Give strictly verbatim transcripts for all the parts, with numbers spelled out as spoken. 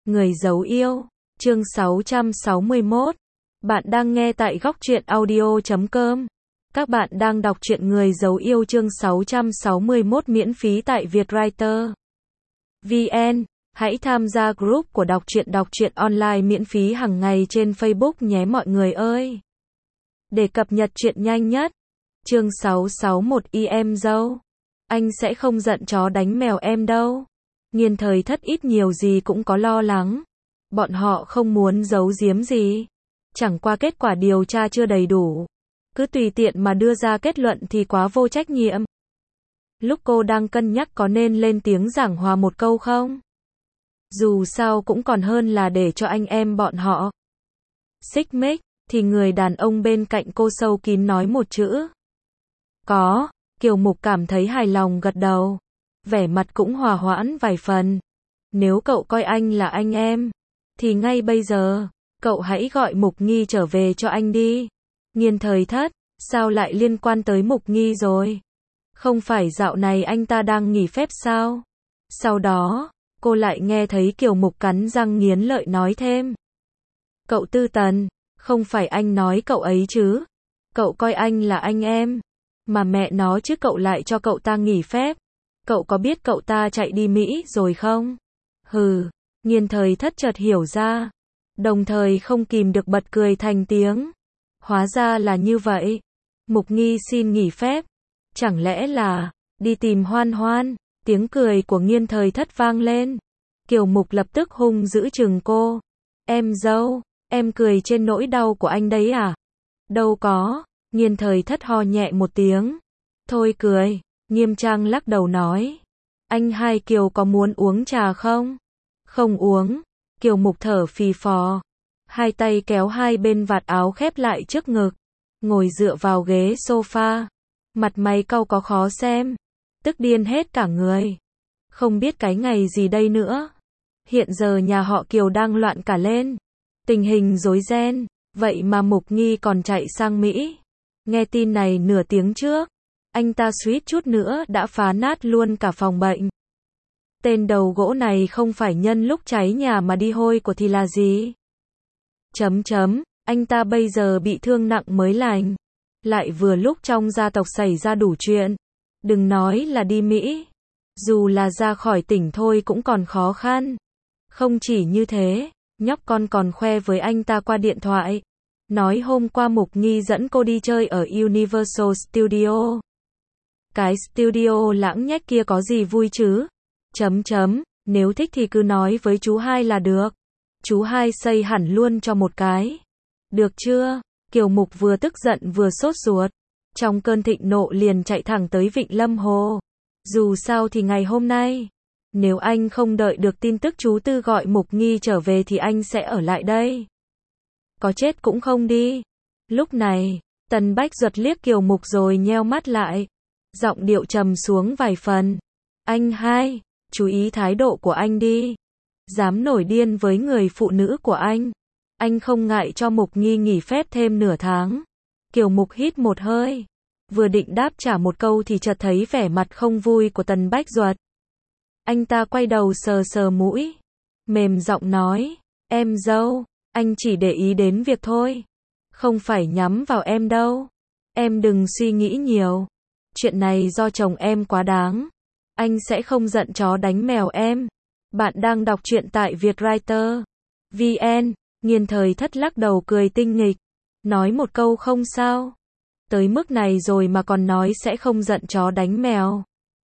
Người giấu yêu, chương sáu trăm sáu mươi mốt. Bạn đang nghe tại góc truyện audio chấm com. Các bạn đang đọc truyện Người giấu yêu chương sáu trăm sáu mươi mốt miễn phí tại Vietwriter vê en. Hãy tham gia group của đọc truyện đọc truyện online miễn phí hàng ngày trên Facebook nhé mọi người ơi. Để cập nhật truyện nhanh nhất. Chương sáu trăm sáu mươi mốt y em dâu. Anh sẽ không giận chó đánh mèo em đâu. Nghiên thời thất ít nhiều gì cũng có lo lắng. Bọn họ không muốn giấu giếm gì. Chẳng qua kết quả điều tra chưa đầy đủ. Cứ tùy tiện mà đưa ra kết luận thì quá vô trách nhiệm. Lúc cô đang cân nhắc có nên lên tiếng giảng hòa một câu không? Dù sao cũng còn hơn là để cho anh em bọn họ xích mích, thì người đàn ông bên cạnh cô sâu kín nói một chữ. Có, Kiều Mục cảm thấy hài lòng gật đầu. Vẻ mặt cũng hòa hoãn vài phần. Nếu cậu coi anh là anh em, thì ngay bây giờ, cậu hãy gọi Mục Nghi trở về cho anh đi. Nghiên thời thất, sao lại liên quan tới Mục Nghi rồi? Không phải dạo này anh ta đang nghỉ phép sao? Sau đó, cô lại nghe thấy Kiều Mục cắn răng nghiến lợi nói thêm. Cậu Tư Tần, không phải anh nói cậu ấy chứ? Cậu coi anh là anh em, mà mẹ nó chứ cậu lại cho cậu ta nghỉ phép. Cậu có biết cậu ta chạy đi Mỹ rồi không? Hừ, Nghiên thời thất chợt hiểu ra. Đồng thời không kìm được bật cười thành tiếng. Hóa ra là như vậy. Mục Nghi xin nghỉ phép. Chẳng lẽ là đi tìm Hoan Hoan? Tiếng cười của Nghiên thời thất vang lên. Kiều Mục lập tức hung dữ chừng cô. Em dâu, em cười trên nỗi đau của anh đấy à? Đâu có. Nghiên thời thất ho nhẹ một tiếng. Thôi cười. Nghiêm trang lắc đầu nói. Anh hai Kiều có muốn uống trà không? Không uống. Kiều Mục thở phì phò. Hai tay kéo hai bên vạt áo khép lại trước ngực. Ngồi dựa vào ghế sofa. Mặt mày cau có khó xem. Tức điên hết cả người. Không biết cái ngày gì đây nữa. Hiện giờ nhà họ Kiều đang loạn cả lên. Tình hình rối ren. Vậy mà Mục Nghi còn chạy sang Mỹ. Nghe tin này nửa tiếng trước. Anh ta suýt chút nữa đã phá nát luôn cả phòng bệnh. Tên đầu gỗ này không phải nhân lúc cháy nhà mà đi hôi của thì là gì? Chấm chấm, anh ta bây giờ bị thương nặng mới lành. Lại vừa lúc trong gia tộc xảy ra đủ chuyện. Đừng nói là đi Mỹ. Dù là ra khỏi tỉnh thôi cũng còn khó khăn. Không chỉ như thế, nhóc con còn khoe với anh ta qua điện thoại. Nói hôm qua Mục Nghi dẫn cô đi chơi ở Universal Studio. Cái studio lãng nhách kia có gì vui chứ? Chấm chấm, nếu thích thì cứ nói với chú hai là được. Chú hai xây hẳn luôn cho một cái. Được chưa? Kiều Mục vừa tức giận vừa sốt ruột. Trong cơn thịnh nộ liền chạy thẳng tới Vịnh Lâm Hồ. Dù sao thì ngày hôm nay, nếu anh không đợi được tin tức chú Tư gọi Mục Nghi trở về thì anh sẽ ở lại đây. Có chết cũng không đi. Lúc này, Tần Bách Duật liếc Kiều Mục rồi nheo mắt lại. Giọng điệu trầm xuống vài phần. Anh hai, chú ý thái độ của anh đi. Dám nổi điên với người phụ nữ của anh. Anh không ngại cho Mục Nghi nghỉ phép thêm nửa tháng. Kiều Mục hít một hơi. Vừa định đáp trả một câu thì chợt thấy vẻ mặt không vui của Tần Bách Duật. Anh ta quay đầu sờ sờ mũi. Mềm giọng nói. Em dâu, anh chỉ để ý đến việc thôi. Không phải nhắm vào em đâu. Em đừng suy nghĩ nhiều. Chuyện này do chồng em quá đáng. Anh sẽ không giận chó đánh mèo em. Bạn đang đọc truyện tại Vietwriter vê en. Nghiên thời thất lắc đầu cười tinh nghịch. Nói một câu không sao. Tới mức này rồi mà còn nói sẽ không giận chó đánh mèo.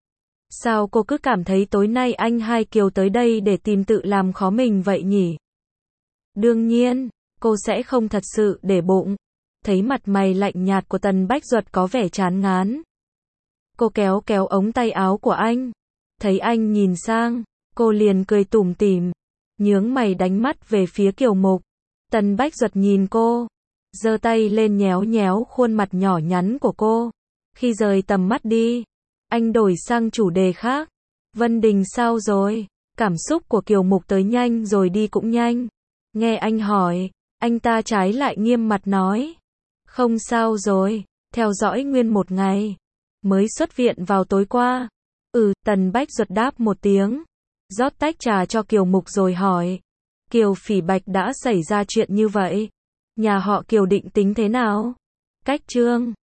Sao cô cứ cảm thấy tối nay anh hai Kiều tới đây để tìm tự làm khó mình vậy nhỉ? Đương nhiên, cô sẽ không thật sự để bụng. Thấy mặt mày lạnh nhạt của Tần Bách Duật có vẻ chán ngán. Cô kéo kéo ống tay áo của anh. Thấy anh nhìn sang, cô liền cười tủm tỉm. Nhướng mày đánh mắt về phía Kiều Mục. Tần Bách Duật nhìn cô. Giơ tay lên nhéo nhéo khuôn mặt nhỏ nhắn của cô. Khi rời tầm mắt đi, anh đổi sang chủ đề khác. Vân Đình sao rồi? Cảm xúc của Kiều Mục tới nhanh rồi đi cũng nhanh. Nghe anh hỏi, anh ta trái lại nghiêm mặt nói. Không sao rồi, theo dõi nguyên một ngày. Mới xuất viện vào tối qua. Ừ, Tần Bách Duật đáp một tiếng. Rót tách trà cho Kiều Mục rồi hỏi. Kiều Phỉ Bạch đã xảy ra chuyện như vậy. Nhà họ Kiều định tính thế nào? Cách chương